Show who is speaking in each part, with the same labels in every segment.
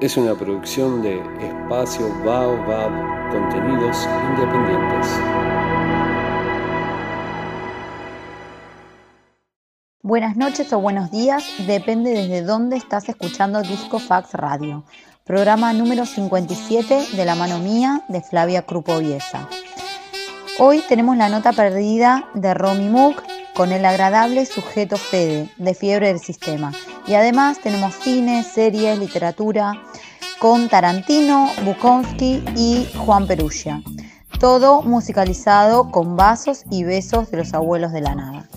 Speaker 1: es una producción de Espacio Baobab, contenidos independientes.
Speaker 2: Buenas noches o buenos días, depende desde dónde estás escuchando Disco Fax Radio, programa número 57 de la mano mía de Flavia Krupoviesa. Hoy tenemos la nota perdida de Romy Mook con el agradable sujeto Fede, de Fiebre del Sistema. Y además tenemos cine, series, literatura, con Tarantino, Bukowski y Juan Perugia. Todo musicalizado con vasos y besos de los abuelos de la nada.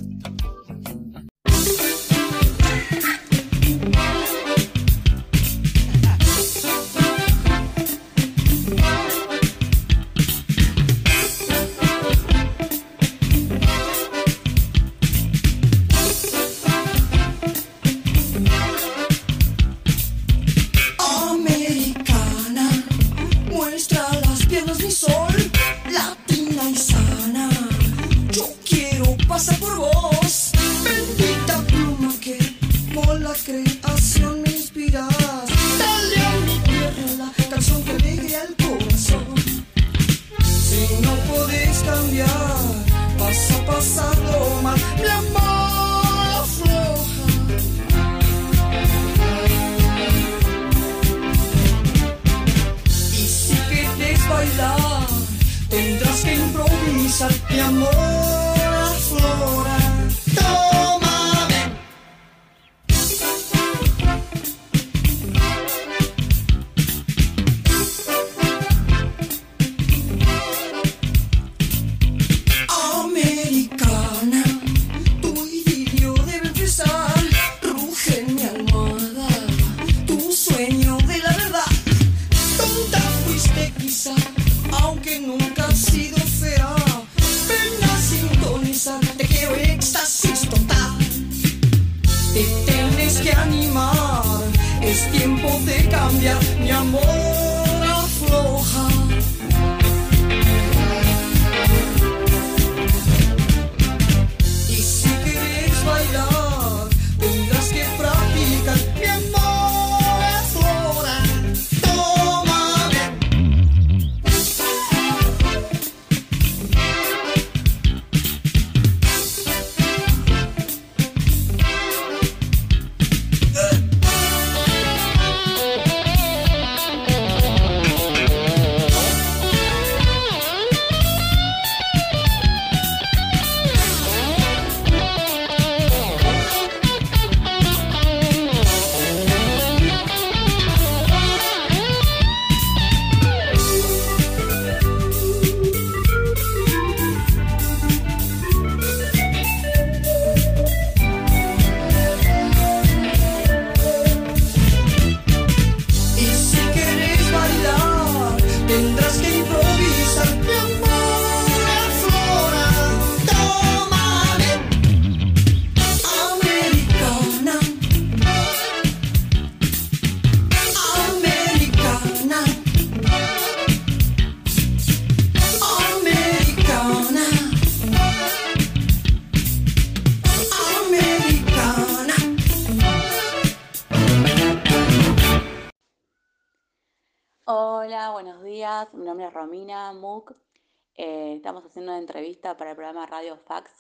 Speaker 2: Hola, buenos días. Mi nombre es Romina Mook. Estamos haciendo una entrevista para el programa Radio Fax.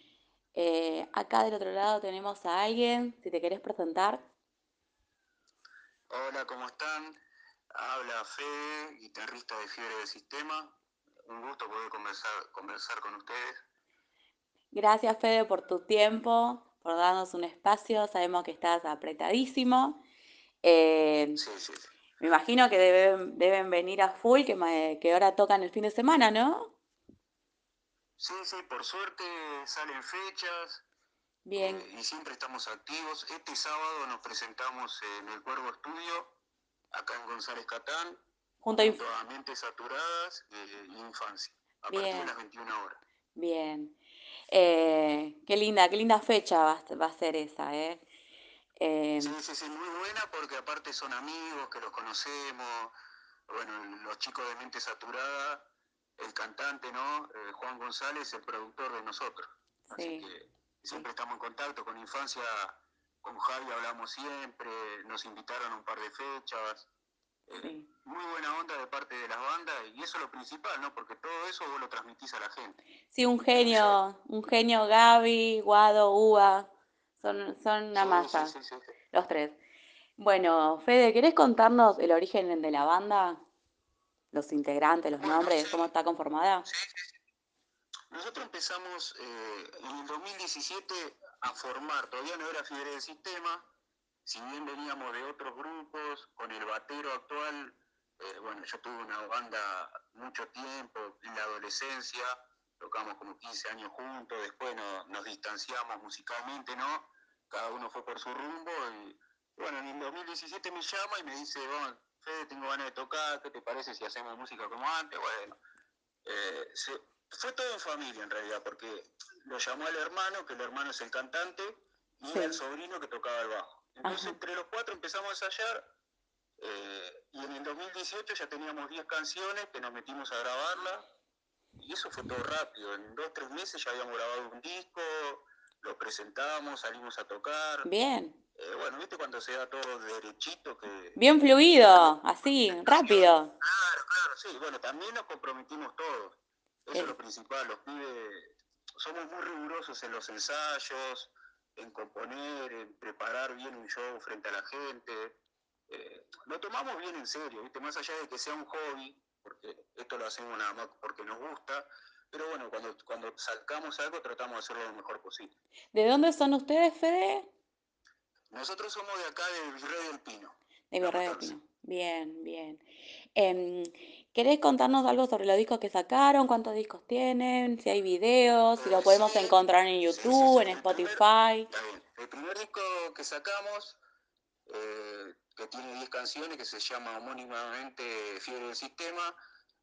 Speaker 2: Acá del otro lado tenemos a alguien, si te querés presentar.
Speaker 3: Hola, ¿cómo están? Habla Fede, guitarrista de Fiebre del Sistema. Un gusto poder conversar con ustedes.
Speaker 2: Gracias, Fede, por tu tiempo, por darnos un espacio. Sabemos que estás apretadísimo.
Speaker 3: Sí.
Speaker 2: Me imagino que deben venir a full, que ahora tocan el fin de semana, ¿no?
Speaker 3: Sí, por suerte salen fechas.
Speaker 2: Bien.
Speaker 3: Y siempre estamos activos. Este sábado nos presentamos en el Cuervo Estudio, acá en González Catán, junto a Mentes Saturadas e Infancia, a partir de las 21 horas.
Speaker 2: Bien. Qué linda fecha va a ser esa, ¿eh?
Speaker 3: Sí, muy buena porque aparte son amigos que los conocemos. Bueno, los chicos de Mente Saturada, el cantante, ¿no? Juan González, el productor de nosotros.
Speaker 2: Sí.
Speaker 3: Así que siempre estamos en contacto con Infancia, con Javi hablamos siempre, nos invitaron a un par de fechas.
Speaker 2: Sí.
Speaker 3: Muy buena onda de parte de las bandas y eso es lo principal, ¿no? Porque todo eso vos lo transmitís a la gente.
Speaker 2: Sí, un genio Gaby, Guado, Uva, son una
Speaker 3: Sí, sí,
Speaker 2: masa,
Speaker 3: sí, sí.
Speaker 2: los tres. Bueno, Fede, ¿querés contarnos el origen de la banda? Los integrantes, los
Speaker 3: Bueno,
Speaker 2: nombres,
Speaker 3: sí,
Speaker 2: cómo está conformada.
Speaker 3: sí. Nosotros empezamos en el 2017 a formar, todavía no era Fiebre del Sistema, si bien veníamos de otros grupos, con el batero actual, bueno, yo tuve una banda mucho tiempo, en la adolescencia, tocamos como 15 años juntos, después nos distanciamos musicalmente, ¿no? Cada uno fue por su rumbo y bueno, en el 2017 me llama y me dice, bueno, Fede, tengo ganas de tocar, ¿qué te parece si hacemos música como antes? Bueno, fue todo en familia en realidad, porque lo llamó al hermano, que el hermano es el cantante, y era el
Speaker 2: Sí,
Speaker 3: sobrino que tocaba el bajo. Entonces
Speaker 2: ajá,
Speaker 3: entre los cuatro empezamos a ensayar y en el 2018 ya teníamos 10 canciones que nos metimos a grabarla y eso fue todo rápido. En 2 o 3 meses ya habíamos grabado un disco, lo presentamos, salimos a tocar.
Speaker 2: bien,
Speaker 3: Bueno, viste cuando se da todo derechito
Speaker 2: bien
Speaker 3: que también
Speaker 2: fluido, así,
Speaker 3: presentación.
Speaker 2: rápido.
Speaker 3: Claro, sí. Bueno, también nos comprometimos todos. Eso es
Speaker 2: Es-
Speaker 3: lo principal. Los pibes somos muy rigurosos en los ensayos, en componer, en preparar bien un show frente a la gente. Lo tomamos bien en serio, ¿viste? Más allá de que sea un hobby, porque esto lo hacemos nada más porque nos gusta, pero bueno, cuando sacamos algo tratamos de hacerlo lo mejor posible.
Speaker 2: ¿De dónde son ustedes, Fede?
Speaker 3: Nosotros somos de acá del Virrey del Pino,
Speaker 2: De
Speaker 3: La
Speaker 2: Virrey de
Speaker 3: Matanza.
Speaker 2: Pino. Bien, bien. Em, ¿Querés contarnos algo sobre los discos que sacaron? ¿Cuántos discos tienen? Si hay videos, si lo
Speaker 3: Sí,
Speaker 2: podemos encontrar en
Speaker 3: sí,
Speaker 2: YouTube,
Speaker 3: sí.
Speaker 2: en Spotify.
Speaker 3: Está bien. El primer disco que sacamos, que tiene 10 canciones, que se llama homónimamente Fiebre del Sistema,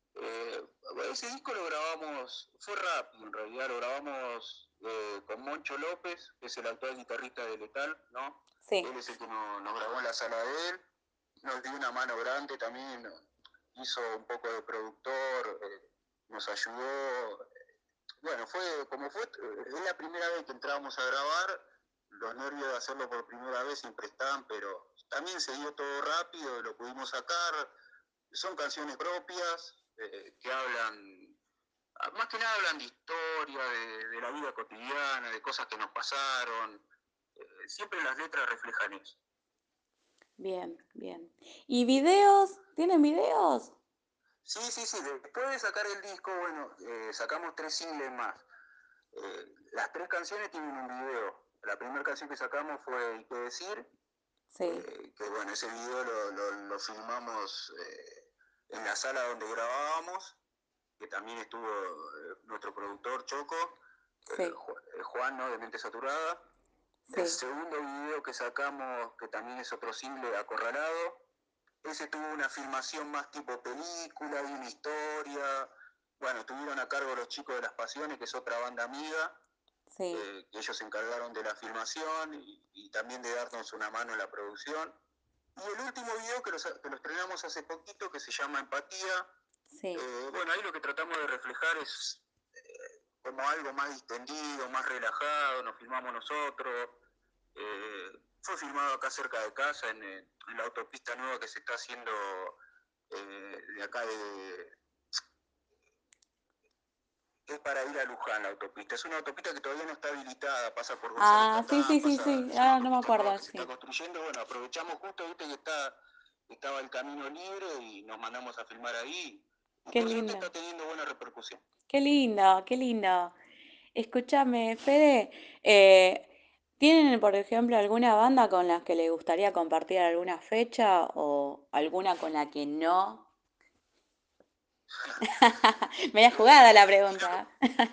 Speaker 3: ese disco lo grabamos, fue rápido en realidad, lo grabamos con Moncho López, que es el actual guitarrista de Letal, ¿no?
Speaker 2: Sí,
Speaker 3: Él es el que nos grabó en la sala de él, nos dio una mano grande también, hizo un poco de productor, nos ayudó. Bueno, es la primera vez que entrábamos a grabar, los nervios de hacerlo por primera vez siempre están, pero también se dio todo rápido, lo pudimos sacar, son canciones propias que hablan, más que nada hablan de historia, de la vida cotidiana, de cosas que nos pasaron, siempre las letras reflejan eso.
Speaker 2: bien, bien. ¿Y videos? ¿Tienen videos?
Speaker 3: Sí, sí, sí, después de sacar el disco, bueno, sacamos 3 singles más. Las 3 canciones tienen un video. La primera canción que sacamos fue ¿Y qué decir?
Speaker 2: Sí,
Speaker 3: Que bueno, ese video lo filmamos en la sala donde grabábamos, que también estuvo nuestro productor Choco,
Speaker 2: sí,
Speaker 3: Juan, ¿no? De Mente Saturada. El
Speaker 2: sí.
Speaker 3: segundo video que sacamos, que también es otro single, Acorralado, ese tuvo una filmación más tipo película, y una historia. Bueno, tuvieron a cargo los chicos de Las Pasiones, que es otra banda amiga,
Speaker 2: Sí.
Speaker 3: que ellos se encargaron de la filmación y también de darnos una mano en la producción. Y el último video que lo estrenamos hace poquito, que se llama Empatía,
Speaker 2: Sí.
Speaker 3: bueno, ahí lo que tratamos de reflejar es como algo más distendido, más relajado, nos filmamos nosotros. Fue filmado acá cerca de casa, en la autopista nueva que se está haciendo de acá es para ir a Luján la autopista. Es una autopista que todavía no está habilitada, pasa por González
Speaker 2: Ah, sí, sí,
Speaker 3: Catán,
Speaker 2: sí, sí.
Speaker 3: es una
Speaker 2: Ahora no me
Speaker 3: autopista nueva
Speaker 2: acuerdo,
Speaker 3: que se está
Speaker 2: sí.
Speaker 3: construyendo. Bueno, aprovechamos justo, viste, que estaba el camino libre y nos mandamos a filmar ahí. Y
Speaker 2: Qué
Speaker 3: por suerte
Speaker 2: lindo.
Speaker 3: está teniendo buena repercusión.
Speaker 2: Qué lindo, qué lindo. Escúchame, Fede, ¿tienen, por ejemplo, alguna banda con la que les gustaría compartir alguna fecha o alguna con la que no? Me había jugado la
Speaker 3: Mira,
Speaker 2: pregunta.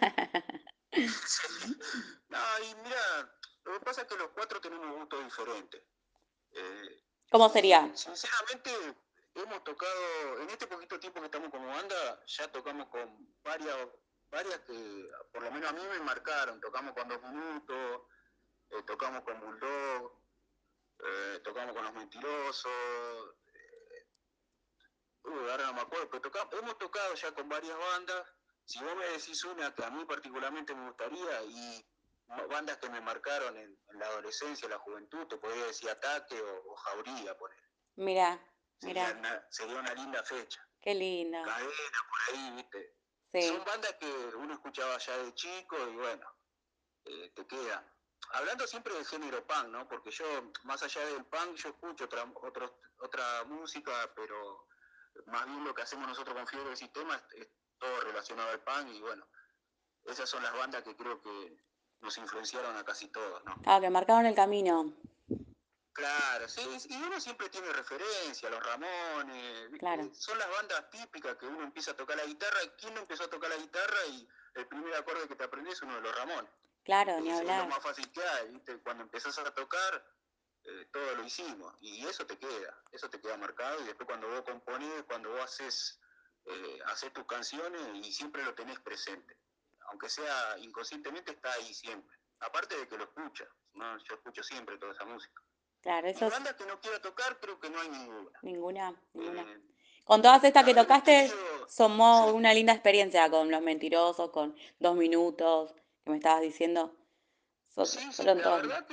Speaker 3: no, y mira, lo que pasa es que los cuatro tenemos gustos diferentes. Eh,
Speaker 2: ¿Cómo sería?
Speaker 3: y sinceramente hemos tocado, en este poquito tiempo que estamos como banda, ya tocamos con varias que por lo menos a mí me marcaron. Tocamos con 2 Minutos, tocamos con Bulldog, tocamos con Los Mentirosos, ahora no me acuerdo, pero hemos tocado ya con varias bandas. Si vos me decís una que a mí particularmente me gustaría y bandas que me marcaron en la adolescencia, la juventud, te podría decir Ataque o Jauría, por ejemplo.
Speaker 2: Mirá.
Speaker 3: Sería una linda fecha.
Speaker 4: Qué linda.
Speaker 3: Cadena, por ahí, ¿viste?
Speaker 4: Sí.
Speaker 3: Son bandas que uno escuchaba ya de chico y bueno, te queda. Hablando siempre del género punk, ¿no? Porque yo, más allá del punk, yo escucho otra música, pero más bien lo que hacemos nosotros con Fiebre del Sistema es todo relacionado al punk y bueno, esas son las bandas que creo que nos influenciaron a casi todos, ¿no?
Speaker 4: Claro, que marcaron el camino.
Speaker 3: Claro, sí, y uno siempre tiene referencia, los Ramones, ¿viste?
Speaker 4: Claro.
Speaker 3: Son las bandas típicas que uno empieza a tocar la guitarra. ¿Quién no empezó a tocar la guitarra y el primer acorde que te aprendes es uno de los Ramones?
Speaker 4: Claro, ni
Speaker 3: Es lo
Speaker 4: hablar.
Speaker 3: más fácil que hay, ¿viste? Cuando empezás a tocar, todo lo hicimos y eso te queda marcado y después cuando vos componés, cuando vos haces tus canciones y siempre lo tenés presente, aunque sea inconscientemente está ahí siempre, aparte de que lo escuchas, ¿no? Yo escucho siempre toda esa música.
Speaker 4: Claro,
Speaker 3: Y bandas que no quiera tocar creo que no hay ninguna.
Speaker 4: Ninguna. Con todas estas que tocaste, somó
Speaker 3: sí.
Speaker 4: una linda experiencia con Los Mentirosos, con 2 Minutos, que me estabas diciendo.
Speaker 3: Sí,
Speaker 4: Fueron
Speaker 3: la
Speaker 4: todos.
Speaker 3: verdad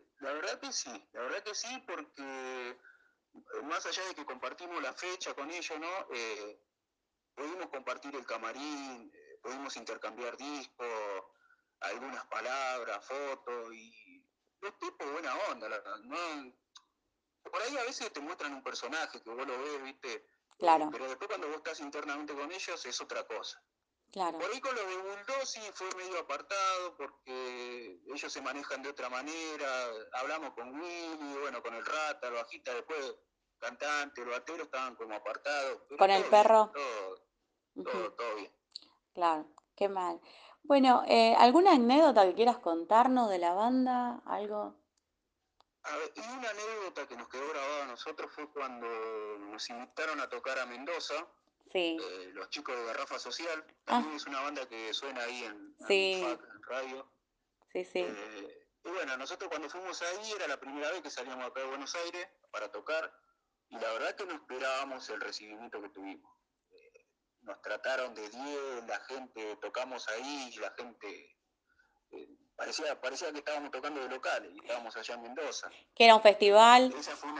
Speaker 3: que sí, porque más allá de que compartimos la fecha con ellos, ¿no? Pudimos compartir el camarín, pudimos intercambiar discos, algunas palabras, fotos, y los tipos buena onda, la verdad, ¿no? Por ahí a veces te muestran un personaje que vos lo ves, ¿viste?
Speaker 4: Claro.
Speaker 3: Pero después cuando vos estás internamente con ellos es otra cosa.
Speaker 4: Claro.
Speaker 3: Por ahí con los de Bulldog sí fue medio apartado porque ellos se manejan de otra manera. Hablamos con Willy, bueno, con el Rata, el bajista, después cantante, el batero estaban como apartados. Pero
Speaker 4: ¿Con el
Speaker 3: todo
Speaker 4: perro?
Speaker 3: bien, todo bien.
Speaker 4: Claro, qué mal. Bueno, ¿alguna anécdota que quieras contarnos de la banda? ¿Algo?
Speaker 3: A ver, y una anécdota que nos quedó grabada a nosotros fue cuando nos invitaron a tocar a Mendoza.
Speaker 4: Sí.
Speaker 3: Los chicos de Garrafa Social,
Speaker 4: Ah,
Speaker 3: también es una banda que suena ahí en
Speaker 4: sí,
Speaker 3: FAC, en radio.
Speaker 4: sí.
Speaker 3: Y bueno, nosotros cuando fuimos ahí era la primera vez que salíamos acá de Buenos Aires para tocar y la verdad que no esperábamos el recibimiento que tuvimos. Nos trataron de 10, la gente, tocamos ahí y la gente, parecía que estábamos tocando de locales y estábamos allá en Mendoza.
Speaker 4: ¿Que era un festival?
Speaker 3: Esa fue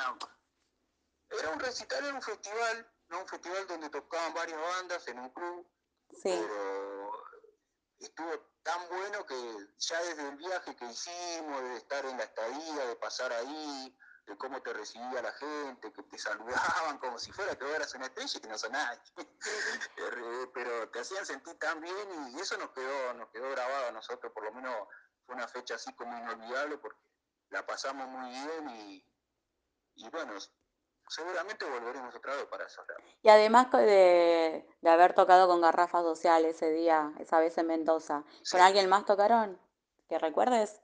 Speaker 3: Era un recital, era un festival, ¿no? Un festival donde tocaban varias bandas en un club,
Speaker 4: Sí.
Speaker 3: pero estuvo tan bueno que ya desde el viaje que hicimos, de estar en la estadía, de pasar ahí, de cómo te recibía la gente, que te saludaban como si fuera que eras una estrella y que no sos nadie. Pero te hacían sentir tan bien y eso nos quedó grabado a nosotros, por lo menos fue una fecha así como inolvidable porque la pasamos muy bien y bueno, seguramente volveremos otra vez para eso.
Speaker 4: Y además de haber tocado con Garrafa Social ese día, esa vez en Mendoza,
Speaker 3: Sí.
Speaker 4: ¿con alguien más tocaron? ¿Que recuerdes?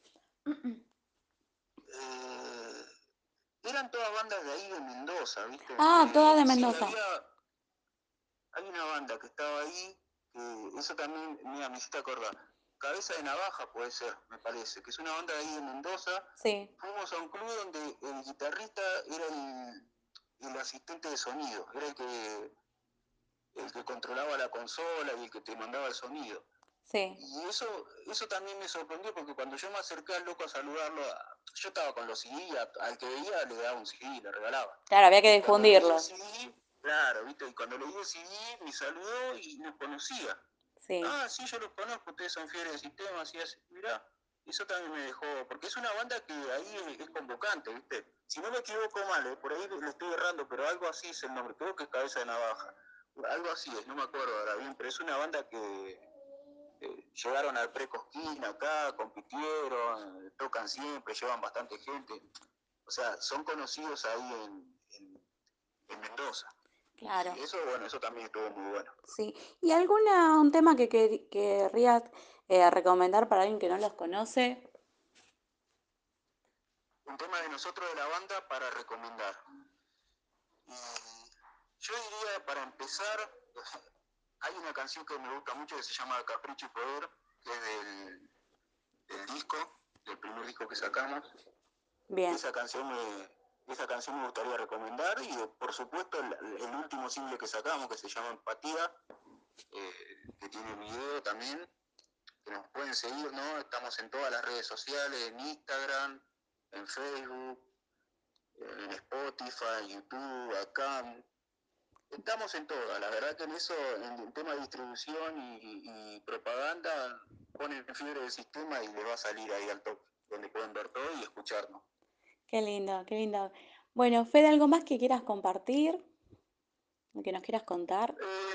Speaker 3: Eran todas bandas de ahí de Mendoza, ¿viste?
Speaker 4: Ah, todas de Mendoza.
Speaker 3: Sí, hay una banda que estaba ahí, que eso también, mira, me hiciste acordar. Cabeza de Navaja puede ser, me parece, que es una banda de ahí de Mendoza.
Speaker 4: Sí.
Speaker 3: Fuimos a un club donde el guitarrista era el asistente de sonido, era el que controlaba la consola y el que te mandaba el sonido.
Speaker 4: Sí.
Speaker 3: Y eso también me sorprendió porque cuando yo me acerqué al loco a saludarlo, yo estaba con los CD, al que veía le daba un CD, le regalaba.
Speaker 4: Claro, había que difundirlo.
Speaker 3: Claro, ¿viste? Y cuando le di el CD me saludó y nos conocía.
Speaker 4: Sí.
Speaker 3: Ah, sí, yo los conozco, ustedes son Fiebre del Sistema, así es. Mirá, eso también me dejó, porque es una banda que ahí es convocante, ¿viste? Si no me equivoco mal, por ahí le estoy errando, pero algo así es el nombre, creo que es Cabeza de Navaja. Algo así es, no me acuerdo ahora bien, pero es una banda que llegaron al Pre-Cosquín acá, compitieron, tocan siempre, llevan bastante gente. O sea, son conocidos ahí en Mendoza.
Speaker 4: Claro.
Speaker 3: Y eso, bueno, eso también estuvo muy bueno.
Speaker 4: Sí. ¿Y un tema que querrías recomendar para alguien que no los conoce?
Speaker 3: Un tema de nosotros de la banda para recomendar. Yo diría, para empezar, hay una canción que me gusta mucho que se llama Capricho y Poder, que es del disco, del primer disco que sacamos.
Speaker 4: Bien.
Speaker 3: Esa canción me gustaría recomendar y por supuesto el último single que sacamos que se llama Empatía, que tiene video también, que nos pueden seguir, ¿no? Estamos en todas las redes sociales, en Instagram, en Facebook, en Spotify, YouTube, acá. Estamos en todas, la verdad que en eso, en el tema de distribución y propaganda, ponen fiebre del sistema y les va a salir ahí al top, donde pueden ver todo y escucharnos.
Speaker 4: Qué lindo, qué lindo. Bueno, Fede, ¿algo más que quieras compartir? ¿Que nos quieras contar?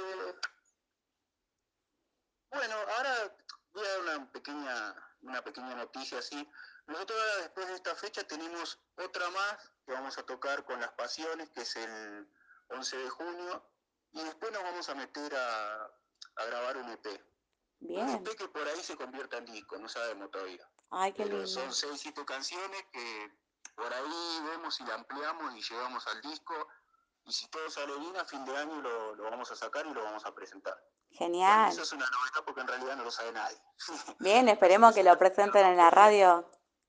Speaker 3: Bueno, ahora voy a dar una pequeña noticia así. Nosotros ahora, después de esta fecha, tenemos otra más que vamos a tocar con Las Pasiones, que es el 11 de junio, y después nos vamos a meter a grabar un EP.
Speaker 4: Bien.
Speaker 3: Un EP que por ahí se convierta en disco, no sabemos todavía.
Speaker 4: Ay, qué
Speaker 3: Pero
Speaker 4: lindo.
Speaker 3: son 6, 7 canciones que por ahí vemos si la ampliamos y llegamos al disco. Y si todo sale bien, a fin de año lo vamos a sacar y lo vamos a presentar.
Speaker 4: Genial.
Speaker 3: Bueno, eso es una novedad porque en realidad no lo sabe nadie.
Speaker 4: Bien, esperemos que lo presenten en la radio.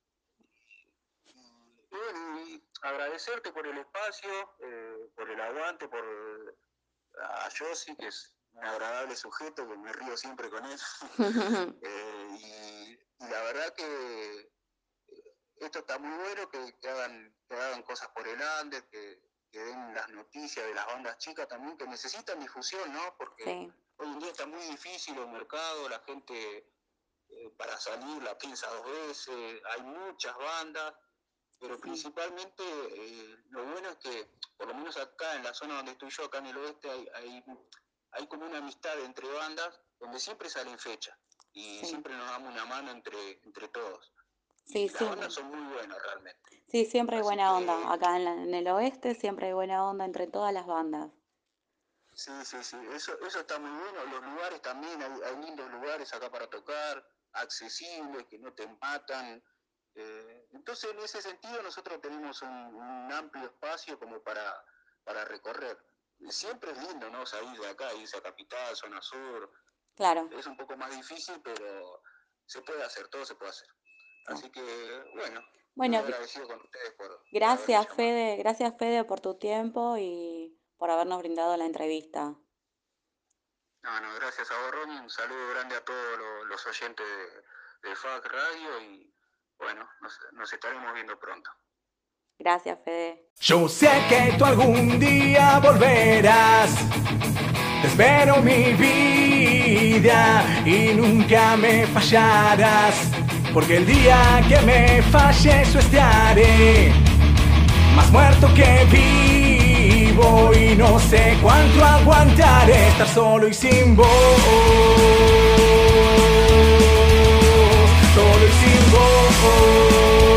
Speaker 3: Y bueno, y agradecerte por el espacio, por el aguante, a Yossi, que es un agradable sujeto, que me río siempre con él. Y la verdad que esto está muy bueno, que hagan cosas por el under, que den las noticias de las bandas chicas también, que necesitan difusión, ¿no? Porque sí, hoy en día está muy difícil el mercado, la gente para salir la piensa 2 veces, hay muchas bandas, pero sí, principalmente lo bueno es que, por lo menos acá en la zona donde estoy yo, acá en el oeste, hay como una amistad entre bandas, donde siempre salen fechas, y sí, siempre nos damos una mano entre todos. Sí, y las bandas son muy buenas realmente.
Speaker 4: Sí, siempre hay buena onda. Acá en el oeste siempre hay buena onda entre todas las bandas.
Speaker 3: Sí, eso está muy bueno. Los lugares también, hay lindos lugares acá para tocar, accesibles, que no te matan. Entonces, en ese sentido, nosotros tenemos un amplio espacio como para recorrer. Siempre es lindo, ¿no? Salir de acá, irse a Capital, zona sur.
Speaker 4: Claro.
Speaker 3: Es un poco más difícil, pero se puede hacer, todo se puede hacer. Así que, bueno, muy agradecido con ustedes por
Speaker 4: gracias, Fede, gracias, Fede, por tu tiempo y por habernos brindado la entrevista.
Speaker 3: No, gracias a vos, Ronnie. Un saludo grande a todos los oyentes de FAC Radio y, bueno, nos estaremos viendo pronto.
Speaker 4: Gracias, Fede.
Speaker 5: Yo sé que tú algún día volverás. Te espero, mi vida, y nunca me fallarás. Porque el día que me falles yo estaré más muerto que vivo, y no sé cuánto aguantaré estar solo y sin vos. Solo y sin vos.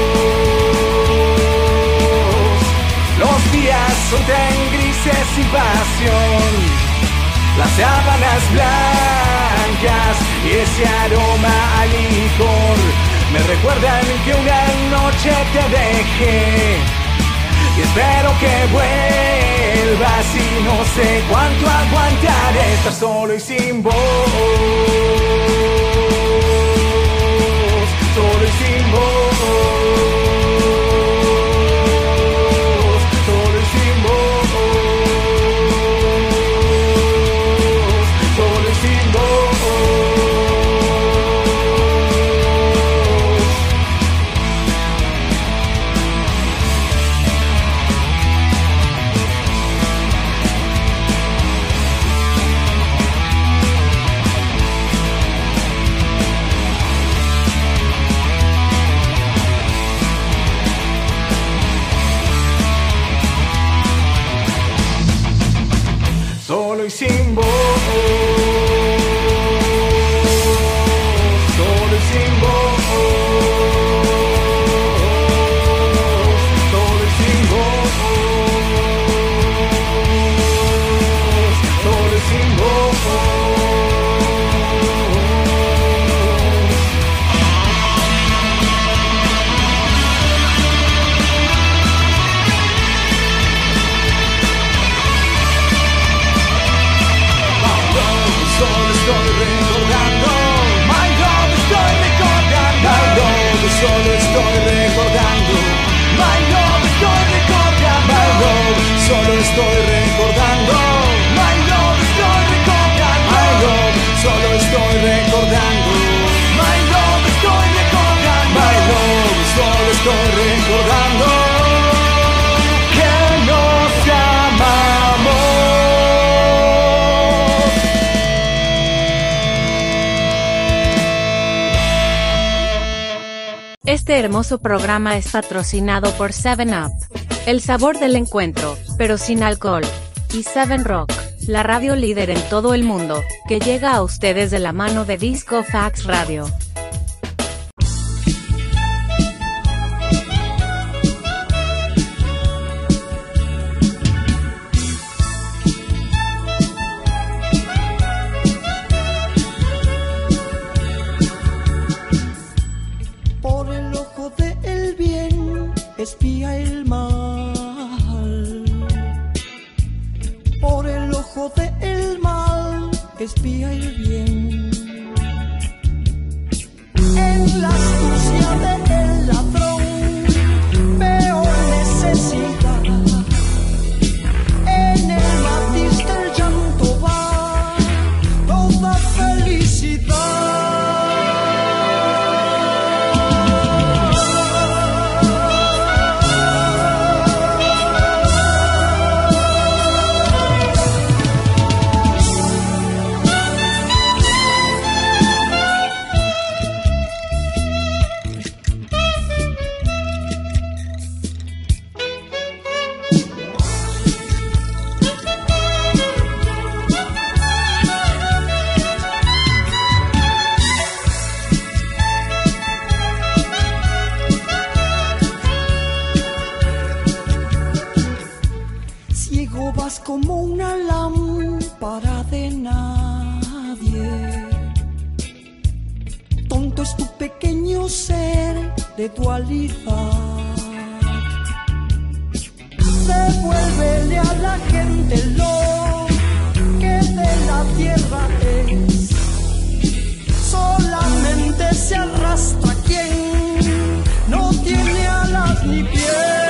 Speaker 5: Los días son tan grises sin pasión, las sábanas blancas y ese aroma a licor me recuerdan que una noche te dejé, y espero que vuelvas y no sé cuánto aguantaré estar solo y sin vos. Solo y sin vos. Solo y sin vos. Solo y sin vos. Solo y sin vos. Solo y sin vos. Solo estoy recordando, my love, estoy recordando, my love, solo estoy recordando, my love, estoy recordando, my love, solo estoy recordando, my love, estoy recordando, my love, solo estoy recordando, my love, estoy recordando, my love, solo estoy recordando.
Speaker 6: Este hermoso programa es patrocinado por 7up, el sabor del encuentro, pero sin alcohol, y 7Rock, la radio líder en todo el mundo, que llega a ustedes de la mano de Disco Fax Radio.
Speaker 7: Espía el mal, por el ojo del mal, espía el bien. En la astucia del ladrón veo necesidad, en el matiz del llanto va toda felicidad. Como una lámpara de nadie, tonto es tu pequeño ser de dualidad. Devuélvele a la gente lo que de la tierra es, solamente se arrastra quien no tiene alas ni pies.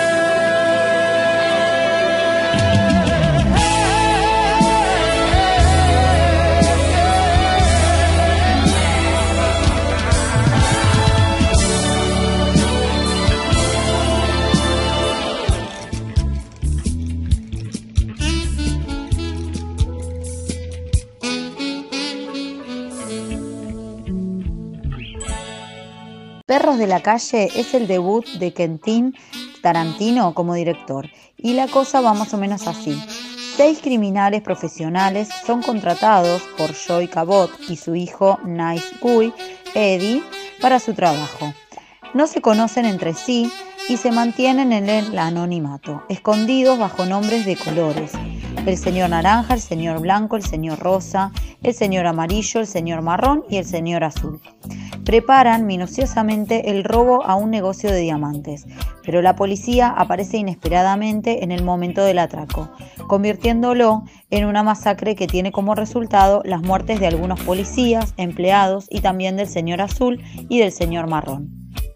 Speaker 2: Perros de la calle es el debut de Quentin Tarantino como director, y la cosa va más o menos así. 6 criminales profesionales son contratados por Joy Cabot y su hijo Nice Guy, Eddie, para su trabajo. No se conocen entre sí y se mantienen en el anonimato, escondidos bajo nombres de colores: el señor naranja, el señor blanco, el señor rosa, el señor amarillo, el señor marrón y el señor azul. Preparan minuciosamente el robo a un negocio de diamantes, pero la policía aparece inesperadamente en el momento del atraco, convirtiéndolo en una masacre que tiene como resultado las muertes de algunos policías, empleados y también del señor azul y del señor marrón.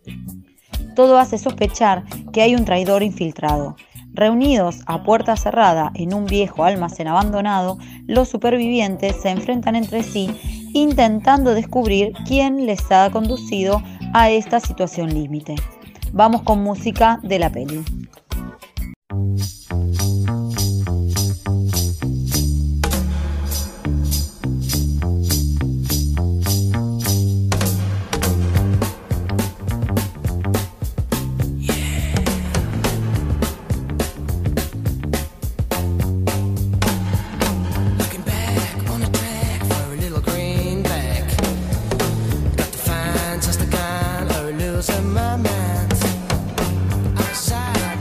Speaker 2: Todo hace sospechar que hay un traidor infiltrado. Reunidos a puerta cerrada en un viejo almacén abandonado, los supervivientes se enfrentan entre sí intentando descubrir quién les ha conducido a esta situación límite. Vamos con música de la peli.
Speaker 8: My mind outside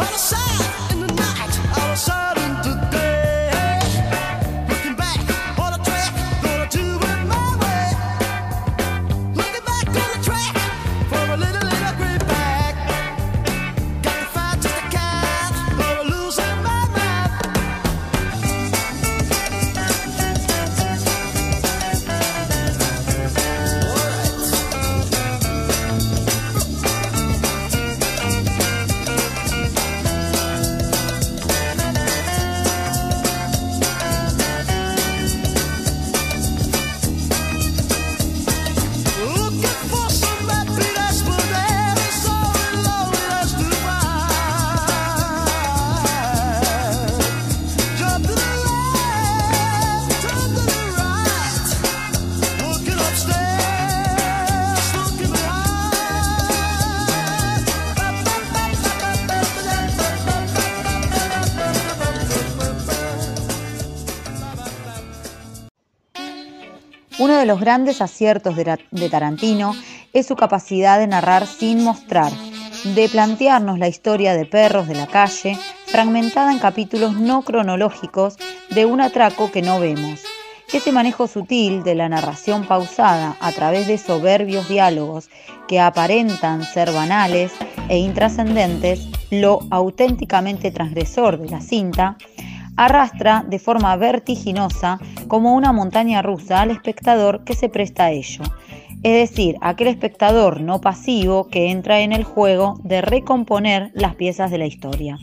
Speaker 2: Uno de los grandes aciertos de Tarantino es su capacidad de narrar sin mostrar, de plantearnos la historia de perros de la calle, fragmentada en capítulos no cronológicos de un atraco que no vemos. Ese manejo sutil de la narración pausada a través de soberbios diálogos que aparentan ser banales e intrascendentes, lo auténticamente transgresor de la cinta, arrastra de forma vertiginosa como una montaña rusa al espectador que se presta a ello, es decir, aquel espectador no pasivo que entra en el juego de recomponer las piezas de la historia.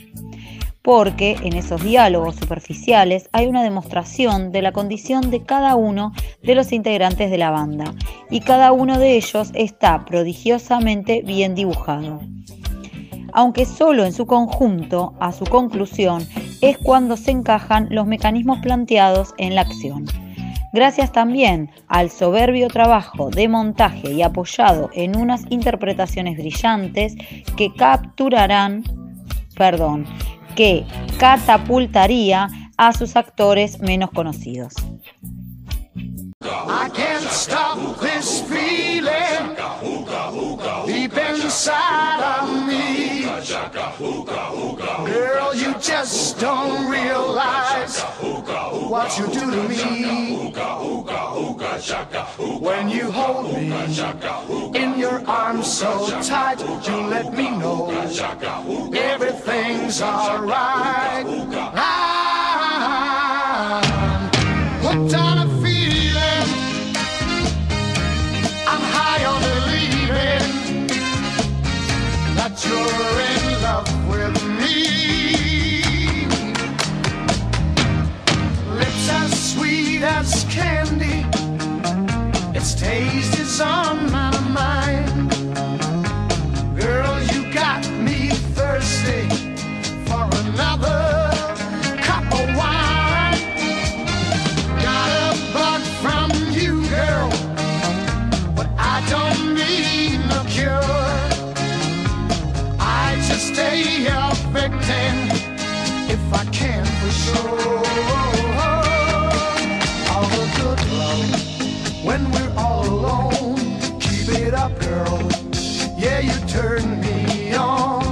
Speaker 2: Porque en esos diálogos superficiales hay una demostración de la condición de cada uno de los integrantes de la banda, y cada uno de ellos está prodigiosamente bien dibujado. Aunque solo en su conjunto, a su conclusión, es cuando se encajan los mecanismos planteados en la acción. Gracias también al soberbio trabajo de montaje y apoyado en unas interpretaciones brillantes que catapultaría a sus actores menos conocidos.
Speaker 7: I can't stop this feeling deep inside of me. Girl, you just don't realize what you do to me. When you hold me in your arms so tight, you let me know everything's alright. I'm hooked on a feeling, I'm high on believing that you're in love with me. Lips as sweet as candy, its taste is on my mind. Girl, you got me thirsty for another cup of wine. Got a bug from you, girl, but I don't need no cure. I just stay a victim if I can for sure. All the good love when we're all alone. Keep it up, girl. Yeah, you turn me on.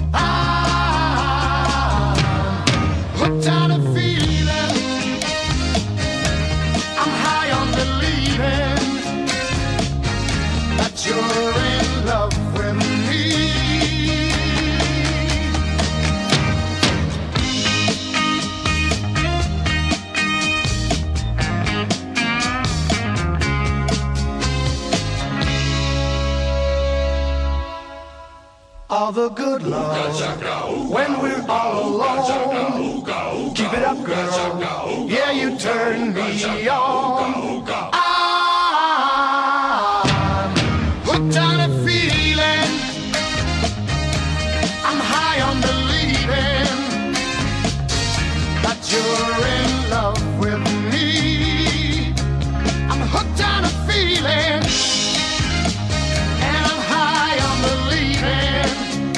Speaker 7: I'm hooked on a feeling, I'm high on believing that you're in love with me. All the good love when we're all alone. Keep it up, girl. Yeah, you turn me on. I'm hooked on a feeling, I'm high on believing that you're in love with me. I'm hooked on a feeling, and I'm high on believing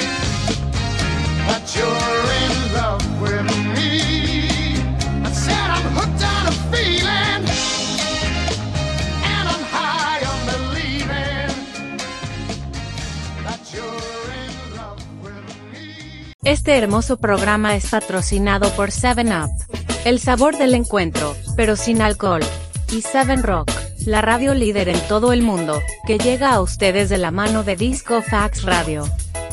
Speaker 7: that you're in love with me. I said I'm hooked on a feeling,
Speaker 6: Este hermoso programa es patrocinado por 7up, el sabor del encuentro, pero sin alcohol, y 7Rock, la radio líder en todo el mundo, que llega a ustedes de la mano de Disco Fax Radio.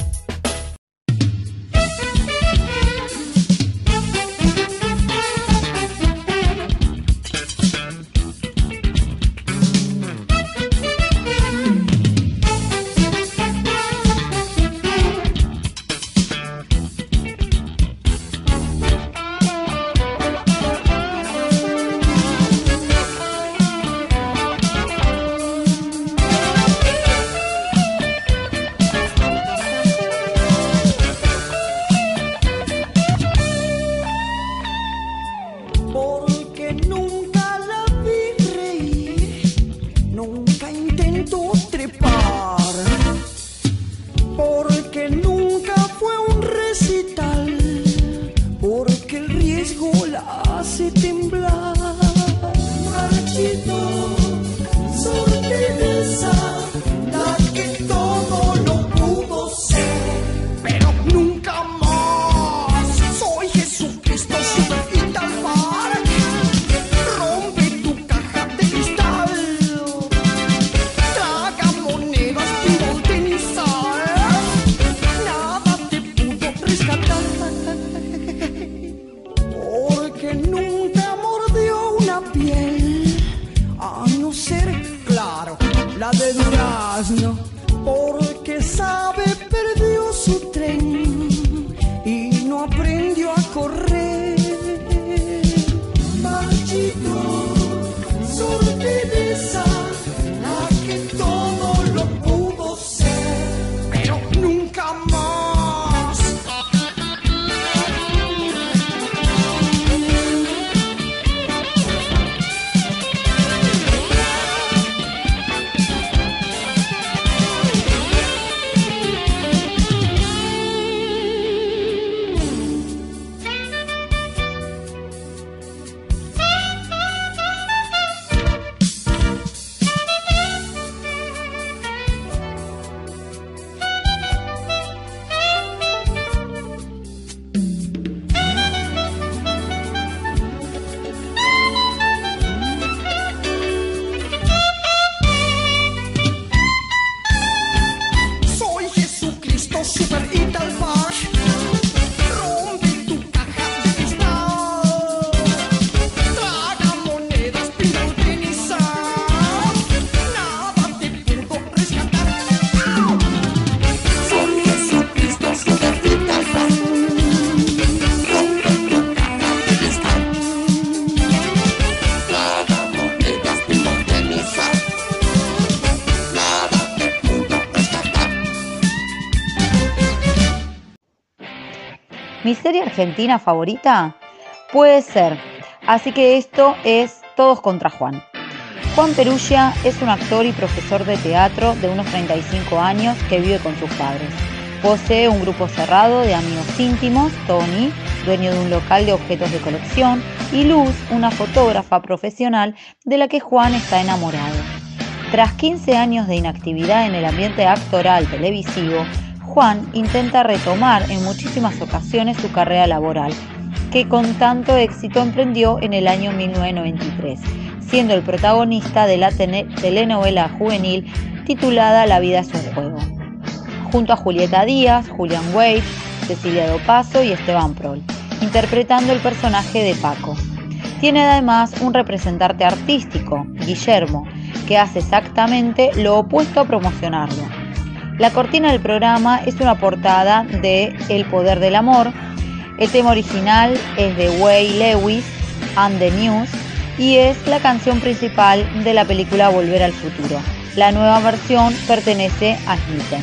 Speaker 2: ¿Mi serie argentina favorita? Puede ser, así que esto es Todos contra Juan. Juan Perugia es un actor y profesor de teatro de unos 35 años que vive con sus padres. Posee un grupo cerrado de amigos íntimos, Tony, dueño de un local de objetos de colección, y Luz, una fotógrafa profesional de la que Juan está enamorado. Tras 15 años de inactividad en el ambiente actoral televisivo, Juan intenta retomar en muchísimas ocasiones su carrera laboral, que con tanto éxito emprendió en el año 1993, siendo el protagonista de la telenovela juvenil titulada La vida es un juego, junto a Julieta Díaz, Julián Weich, Cecilia Dopazo y Esteban Prol, interpretando el personaje de Paco. Tiene además un representante artístico, Guillermo, que hace exactamente lo opuesto a promocionarlo. La cortina del programa es una portada de El poder del amor. El tema original es de Huey Lewis and the News y es la canción principal de la película Volver al futuro. La nueva versión pertenece a Smitten.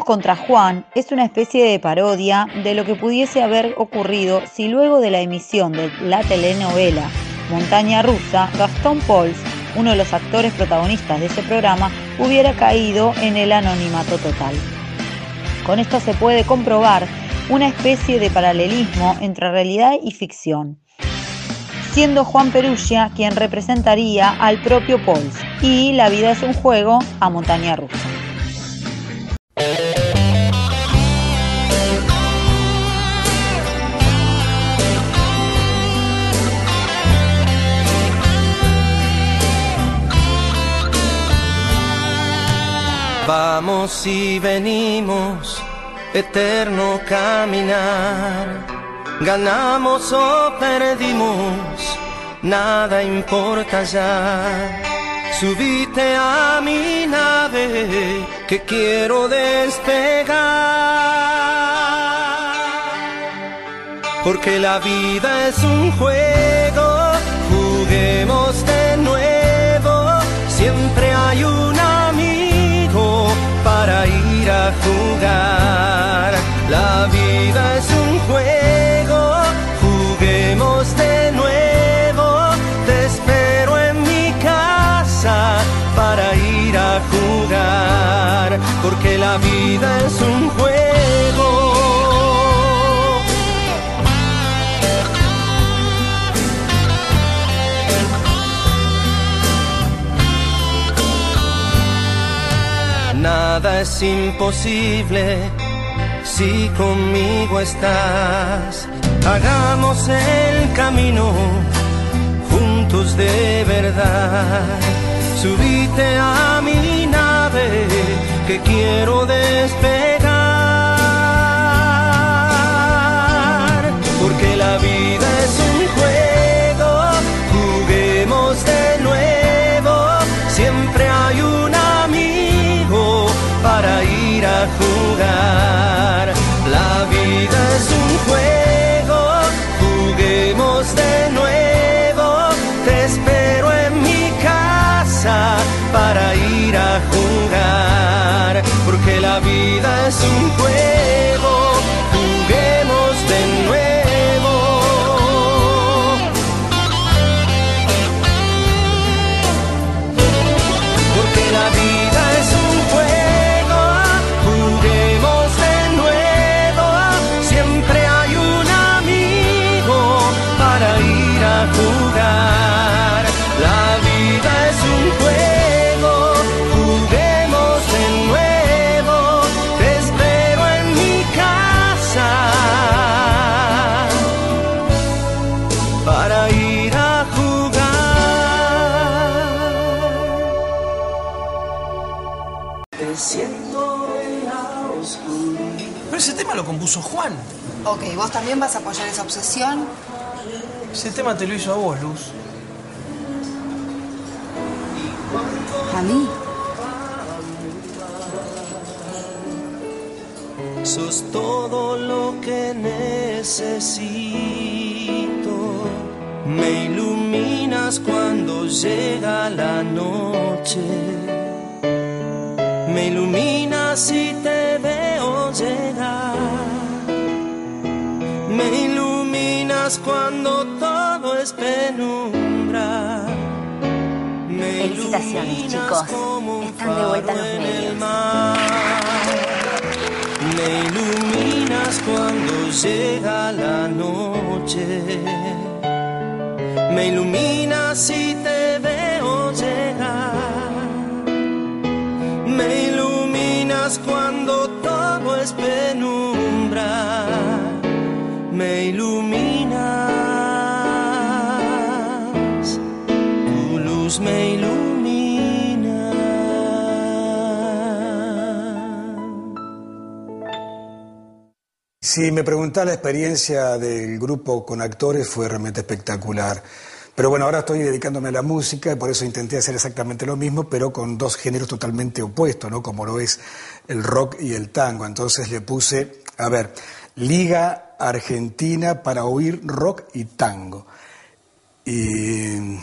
Speaker 2: Todos contra Juan es una especie de parodia de lo que pudiese haber ocurrido si luego de la emisión de la telenovela Montaña Rusa, Gastón Pauls, uno de los actores protagonistas de ese programa, hubiera caído en el anonimato total. Con esto se puede comprobar una especie de paralelismo entre realidad y ficción, siendo Juan Peruggia quien representaría al propio Pauls y La vida es un juego a Montaña Rusa.
Speaker 8: Vamos y venimos, eterno caminar. Ganamos o perdimos, nada importa ya. Subite a mi nave, que quiero despegar. Porque la vida es un juego, juguemos de nuevo. Siempre hay un amigo para ir a jugar. La vida es un juego, juguemos de nuevo. Te espero en mi casa para ir a jugar, porque la vida es un juego. Nada es imposible si conmigo estás. Hagamos el camino juntos de verdad. Subite a mi nave, que quiero despegar. Porque la vida es un juego, juguemos de nuevo. Siempre hay un amigo para ir a jugar. La vida es un juego, juguemos de nuevo. Te espero en mi casa para ir a jugar, porque la vida es un juego, juguemos de nuevo. Porque la vida es un juego, juguemos de nuevo. Siempre hay un amigo para ir a jugar. La vida es un juego, juguemos de nuevo. Te espero en mi casa para ir a jugar. Te siento en la oscuridad.
Speaker 9: Pero ese tema lo compuso Juan.
Speaker 10: Ok, ¿vos también vas a apoyar esa obsesión?
Speaker 9: Ese tema te lo hizo a vos, Luz.
Speaker 10: ¿A mí?
Speaker 8: Sos todo lo que necesito. Me iluminas cuando llega la noche. Me iluminas y te veo llegar. Me iluminas cuando todo es penumbra.
Speaker 11: Felicitaciones, chicos. Están de vuelta en los medios.
Speaker 8: Me iluminas cuando llega la noche. Me iluminas y te veo llegar. Me iluminas cuando todo es penumbra. Me iluminas, tu luz me ilumina.
Speaker 12: Si me preguntás, la experiencia del grupo con actores fue realmente espectacular. Pero bueno, ahora estoy dedicándome a la música y por eso intenté hacer exactamente lo mismo, pero con dos géneros totalmente opuestos, ¿no? Como lo es el rock y el tango. Entonces le puse, a ver, Liga Argentina para oír rock y tango. Y...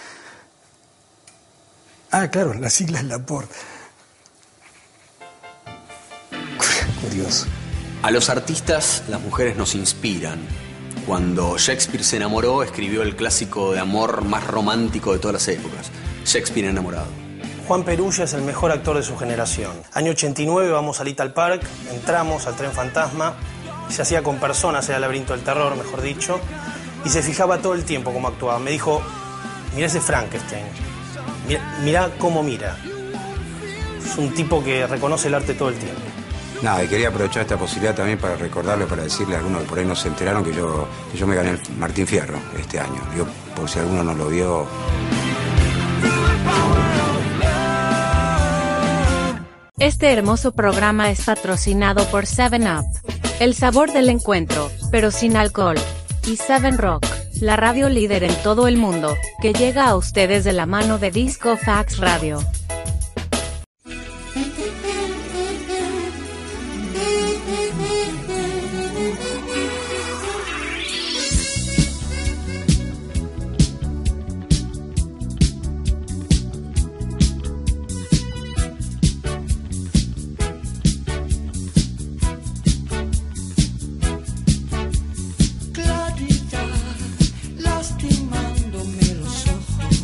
Speaker 12: claro, la sigla es LAPORT. Curioso.
Speaker 13: A los artistas, las mujeres nos inspiran. Cuando Shakespeare se enamoró, escribió el clásico de amor más romántico de todas las épocas, Shakespeare enamorado.
Speaker 9: Juan Perugia es el mejor actor de su generación. Año 89 vamos al Little Park, entramos al Tren Fantasma, se hacía con personas, era el laberinto del terror, mejor dicho, y se fijaba todo el tiempo cómo actuaba. Me dijo, mirá ese Frankenstein, mirá cómo mira. Es un tipo que reconoce el arte todo el tiempo.
Speaker 14: Nada, y quería aprovechar esta posibilidad también para recordarle, para decirle a algunos que por ahí no se enteraron que yo me gané el Martín Fierro este año. Yo, por si alguno no lo vio.
Speaker 6: Este hermoso programa es patrocinado por 7up, el sabor del encuentro, pero sin alcohol, y 7Rock, la radio líder en todo el mundo, que llega a ustedes de la mano de Disco Fax Radio.
Speaker 8: Lastimándome los ojos.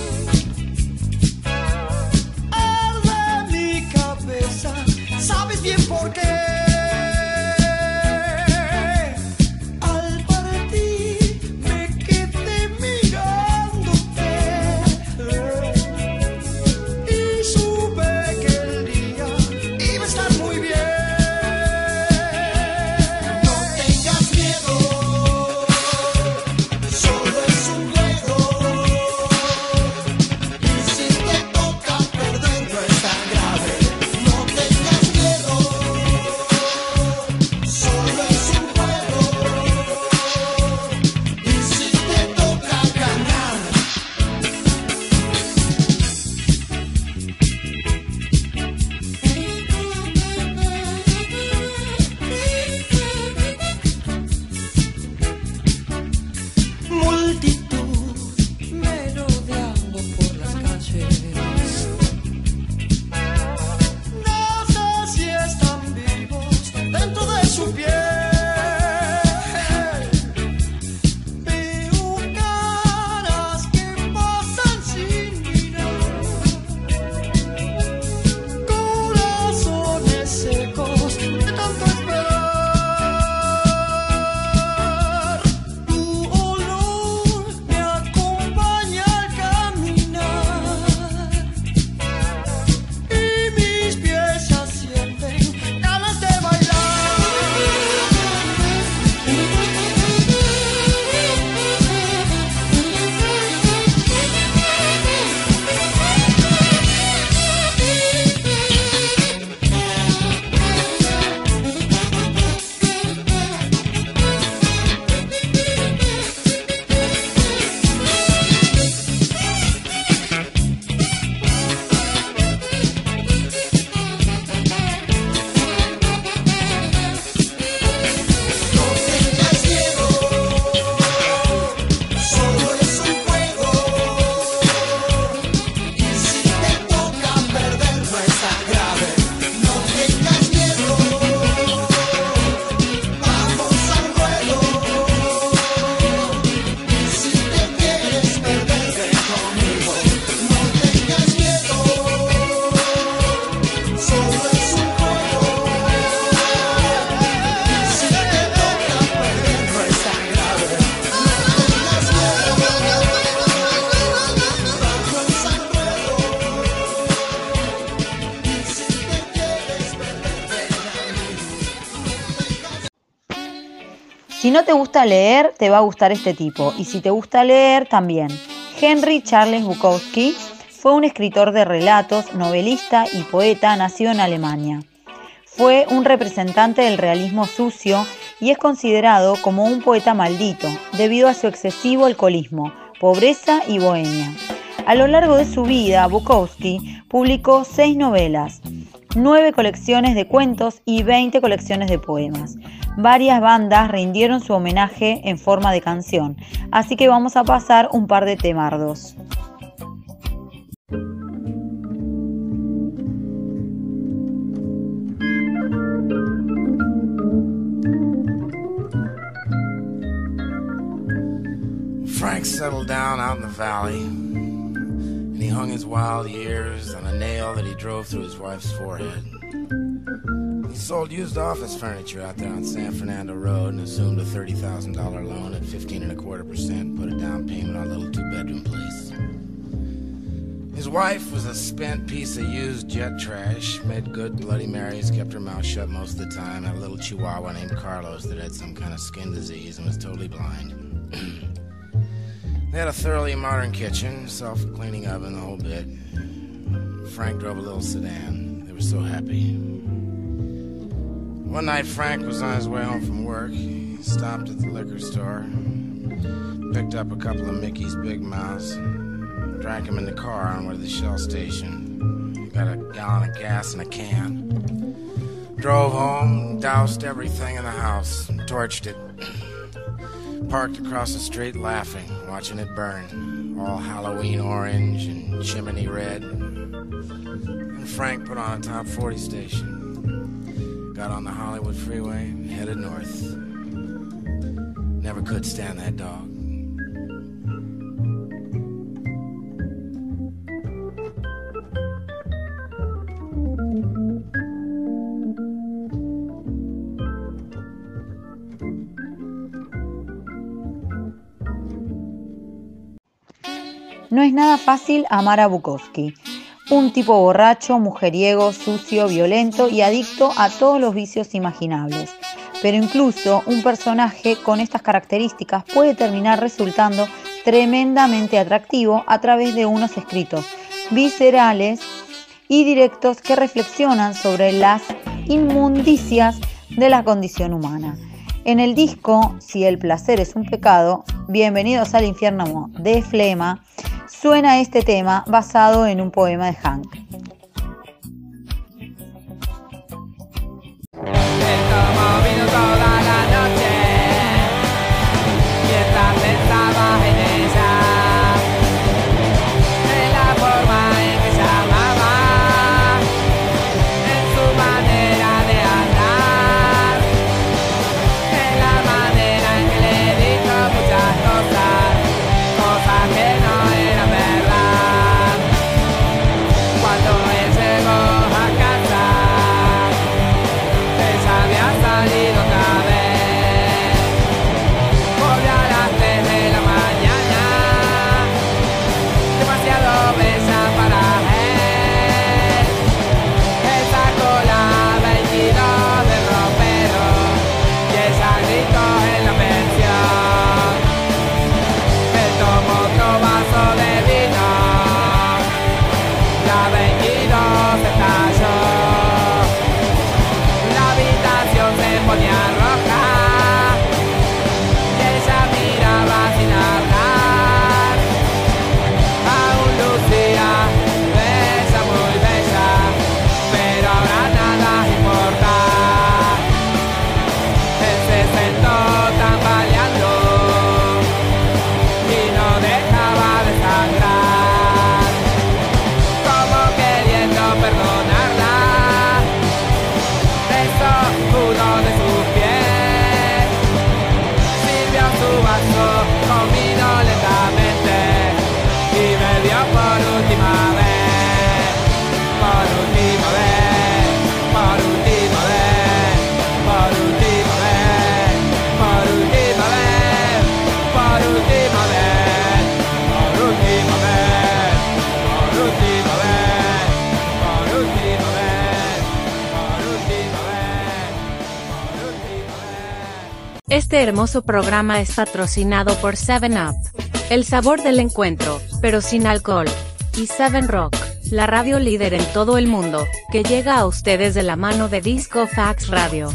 Speaker 2: Si no te gusta leer, te va a gustar este tipo. Y si te gusta leer, también. Henry Charles Bukowski fue un escritor de relatos, novelista y poeta nacido en Alemania. Fue un representante del realismo sucio y es considerado como un poeta maldito debido a su excesivo alcoholismo, pobreza y bohemia. A lo largo de su vida, Bukowski publicó 6 novelas, 9 colecciones de cuentos y 20 colecciones de poemas. Varias bandas rindieron su homenaje en forma de canción, así que vamos a pasar un par de temardos.
Speaker 15: Frank settled down out in the valley, and he hung his wild years on a nail that he drove through his wife's forehead. He sold used office furniture out there on San Fernando Road and assumed a $30,000 loan at 15.25%, put a down payment on a little two-bedroom place. His wife was a spent piece of used jet trash, made good Bloody Marys, kept her mouth shut most of the time, had a little chihuahua named Carlos that had some kind of skin disease and was totally blind. They had a thoroughly modern kitchen, self-cleaning oven, the whole bit. Frank drove a little sedan. They were so happy. One night, Frank was on his way home from work. He stopped at the liquor store, picked up a couple of Mickey's Big Mouths, drank them in the car on the way to the Shell station, got a gallon of gas in a can, drove home, doused everything in the house, torched it, parked across the street laughing, watching it burn, all Halloween orange and chimney red. And Frank put on a top 40 station, got on the Hollywood freeway, headed north. Never could stand that dog.
Speaker 2: No es nada fácil amar a Bukowski, un tipo borracho, mujeriego, sucio, violento y adicto a todos los vicios imaginables. Pero incluso un personaje con estas características puede terminar resultando tremendamente atractivo a través de unos escritos viscerales y directos que reflexionan sobre las inmundicias de la condición humana. En el disco Si el placer es un pecado, Bienvenidos al infierno de Flema, suena este tema basado en un poema de Hank.
Speaker 6: Este hermoso programa es patrocinado por 7up, el sabor del encuentro, pero sin alcohol, y 7Rock, la radio líder en todo el mundo, que llega a ustedes de la mano de Disco Fax Radio.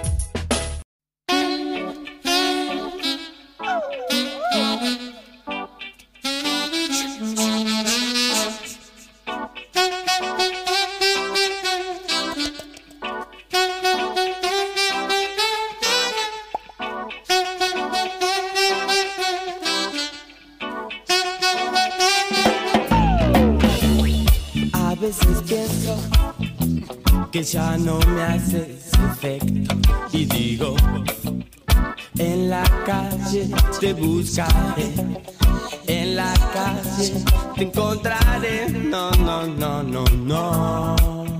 Speaker 8: Ya no me haces efecto y digo, en la calle te buscaré, en la calle te encontraré. No, no, no, no, no.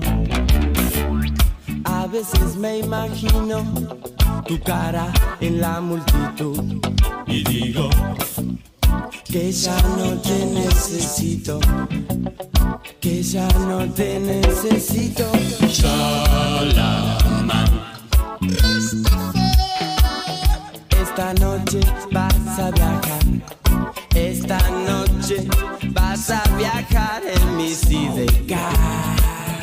Speaker 8: A veces me imagino tu cara en la multitud y digo que ya no te necesito, que ya no te necesito. Salaman. Esta noche vas a viajar, esta noche vas a viajar en mi sidecar.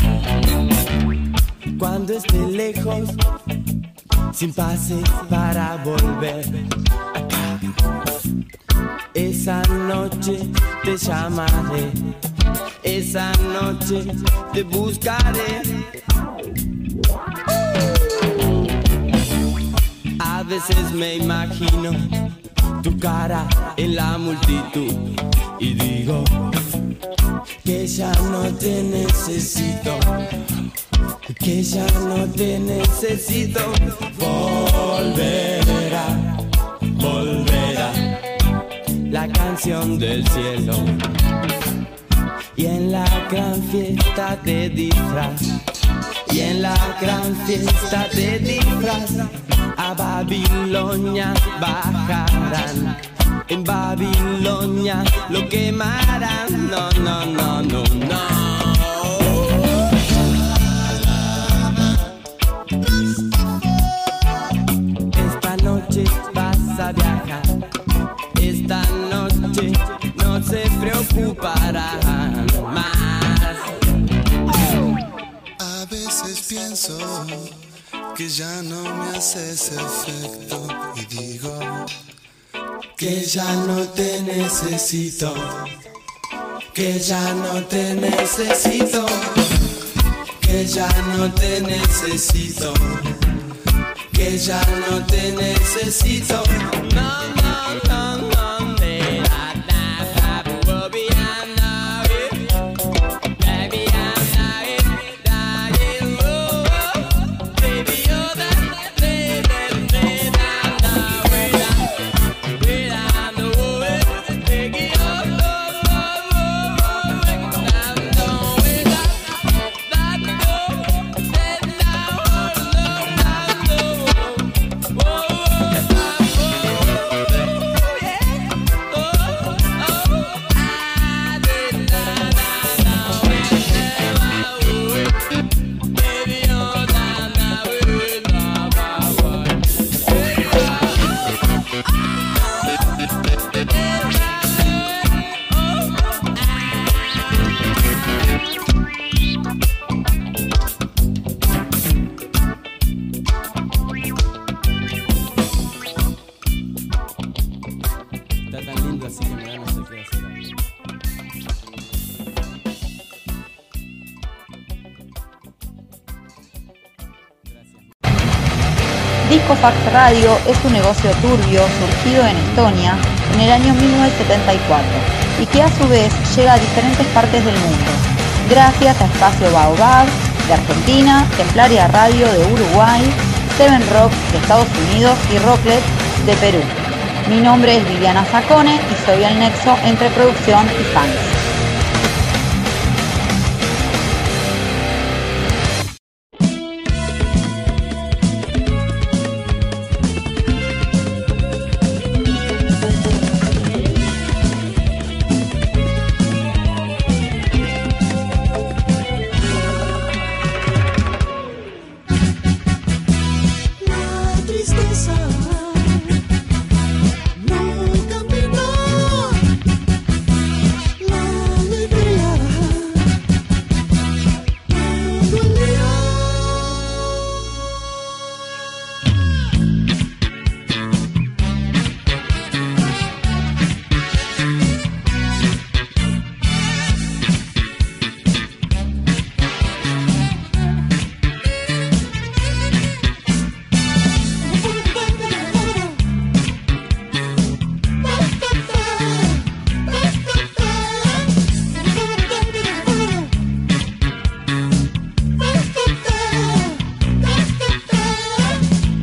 Speaker 8: Cuando esté lejos, sin pase para volver acá, esa noche te llamaré, esa noche te buscaré. A veces me imagino tu cara en la multitud y digo que ya no te necesito, que ya no te necesito. Volverá, volverá la canción del cielo y en la gran fiesta de disfraz, y en la gran fiesta de disfraz a Babilonia bajarán, en Babilonia lo quemarán. No, no, no, no, no. Esta noche vas a viajar, esta noche no se preocuparán más.
Speaker 16: A veces pienso que ya no me haces efecto y digo
Speaker 8: que ya no te necesito, que ya no te necesito, que ya no te necesito, que ya no te necesito. No, no, no, no.
Speaker 2: Disco Fax Radio es un negocio turbio surgido en Estonia en el año 1974 y que a su vez llega a diferentes partes del mundo, gracias a Espacio Baobab de Argentina, Templaria Radio de Uruguay, Seven Rock de Estados Unidos y Rocklet de Perú. Mi nombre es Viviana Zacone y soy el nexo entre producción y fans.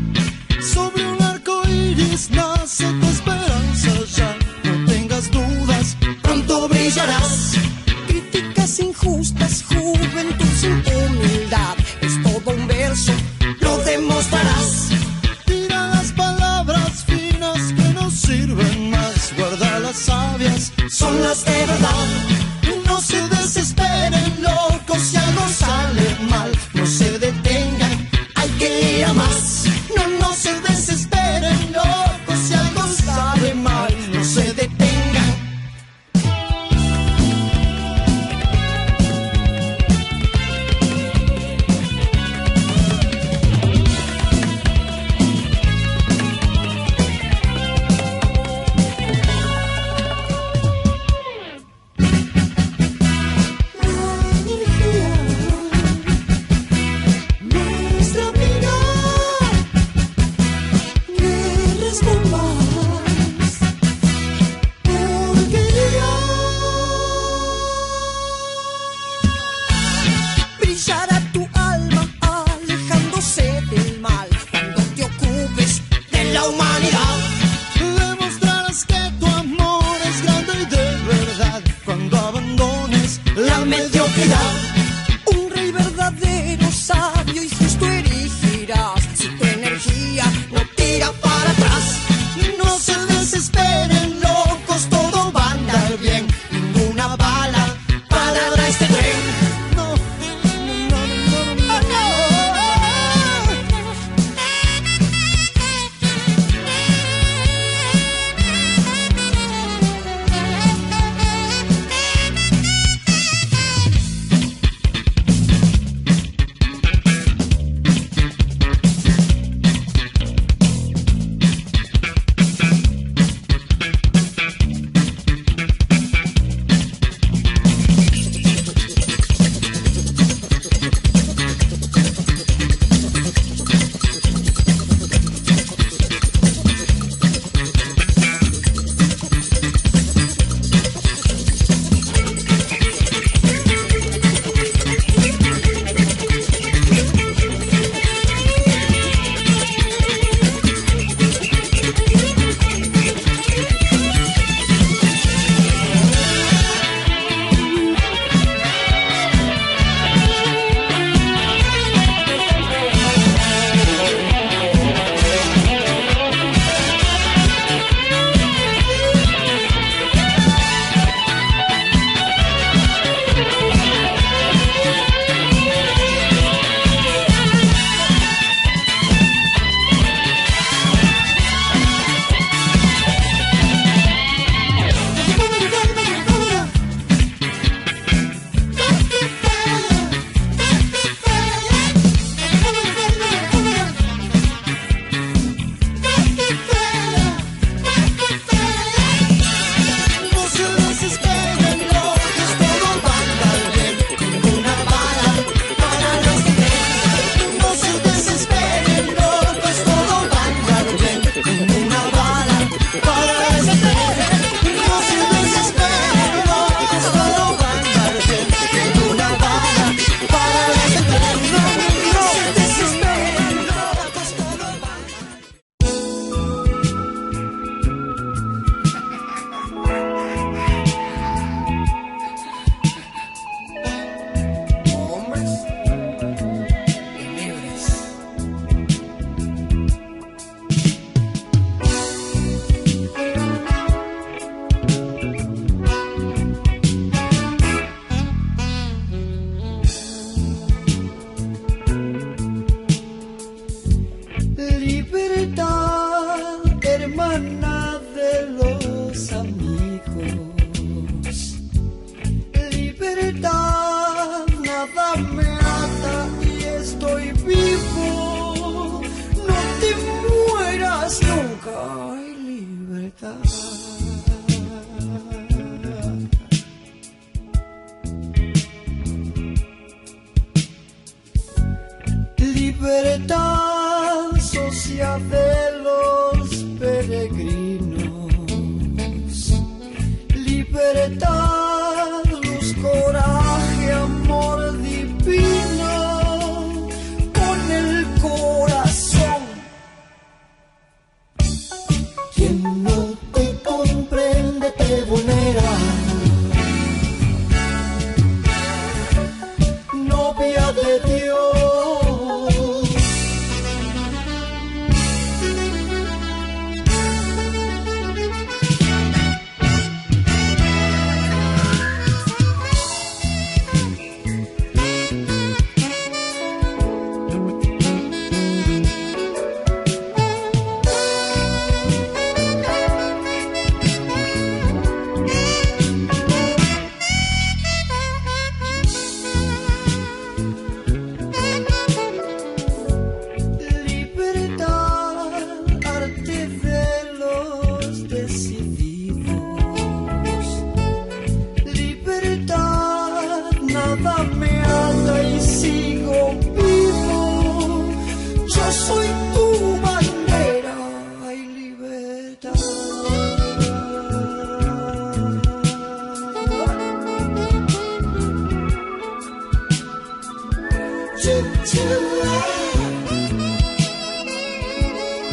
Speaker 16: nace tu esperanza, ya no tengas duda.
Speaker 17: hermana de los amigos. Libertad, nada me ata y estoy vivo. No te mueras nunca, hay libertad. Libertad, socia de los peregrinos. Libertad, luz, coraje, amor divino. Con el corazón. Quien no te comprende te vulnera. Novia de Dios.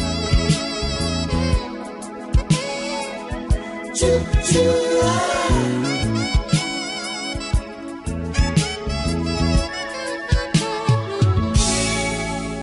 Speaker 17: Choo-choo.